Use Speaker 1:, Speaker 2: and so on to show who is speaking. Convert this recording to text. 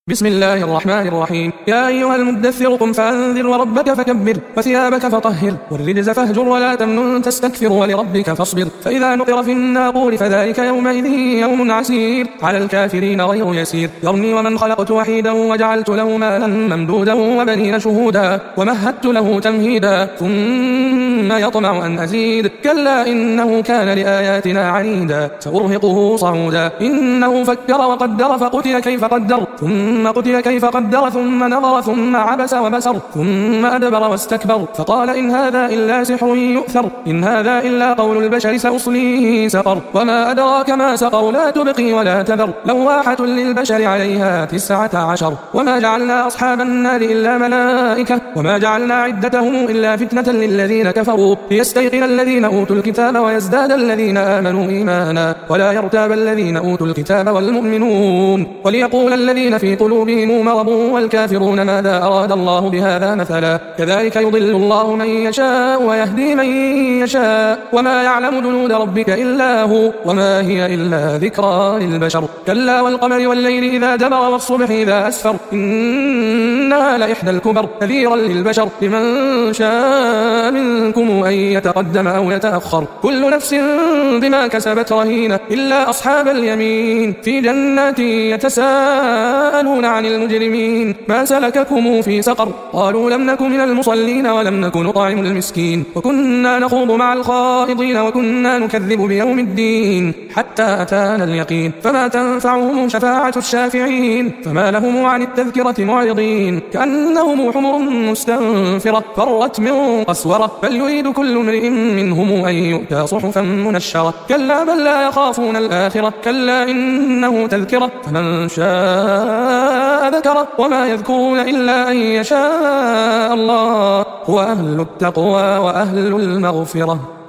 Speaker 1: بسم الله الرحمن الرحيم. يا أيها المدثر قم فأنذر وربك فكبر وثيابك فطهر والرجز فاهجر ولا تمنن تستكثر ولربك فاصبر فإذا نقر في الناقور فذلك يومئذ يوم عسير على الكافرين غير يسير. ذرني ومن خلقت وحيدا وجعلت له مالا ممدودا وبنين شهودا ومهدت له تمهيدا ثم يطمع أن أزيد كلا إنه كان لآياتنا عنيدا سأرهقه صعودا إنه فكر وقدر فقتل كيف قدر ثم قتل كيف قدر ثم نظر ثم عبس وبسر ثم أدبر واستكبر فقال إن هذا إلا سحر يؤثر إن هذا إلا قول البشر سأصليه سقر وما أدراك ما سقر لا تبقي ولا تذر لواحة للبشر عليها 19 وما جعلنا أصحاب النار إلا ملائكة وما جعلنا عدتهم إلا فتنة للذين كفروا ليستيقن الذين أوتوا الكتاب ويزداد الذين آمنوا إيمانا ولا يرتاب الذين أوتوا الكتاب والمؤمنون وليقول الذين في قلوبهم مرض والكافرون ماذا أراد الله بهذا مثلا كذلك يضل الله من يشاء ويهدي من يشاء وما يعلم جنود ربك إلا هو وما هي إلا ذكرى للبشر كلا والقمر والليل إذا دبر والصبح إذا أسفر إنها لإحدى الكبر نذيرا للبشر لمن شاء منكم أن يتقدم أو يتأخر كل نفس بما كسبت رهينة إلا أصحاب اليمين في جنات يتساءلون عن المجرمين ما سلككم في سقر قالوا لم نك من المصلين ولم نك نطعم المسكين وكنا نخوض مع الخائضين وكنا نكذب بيوم الدين حتى أتانا اليقين فما تنفعهم شفاعة الشافعين فما لهم عن التذكرة معرضين كأنهم حمر مستنفرة فرت من قسورة بل يريد كل امرئ منهم أن يؤتى صحفا منشرة كلا بل لا يخافون الآخرة كلا إنه تذكرة فمن شاء ذكره وما يذكرون إلا أن يشاء الله هو أهل التقوى وأهل المغفرة.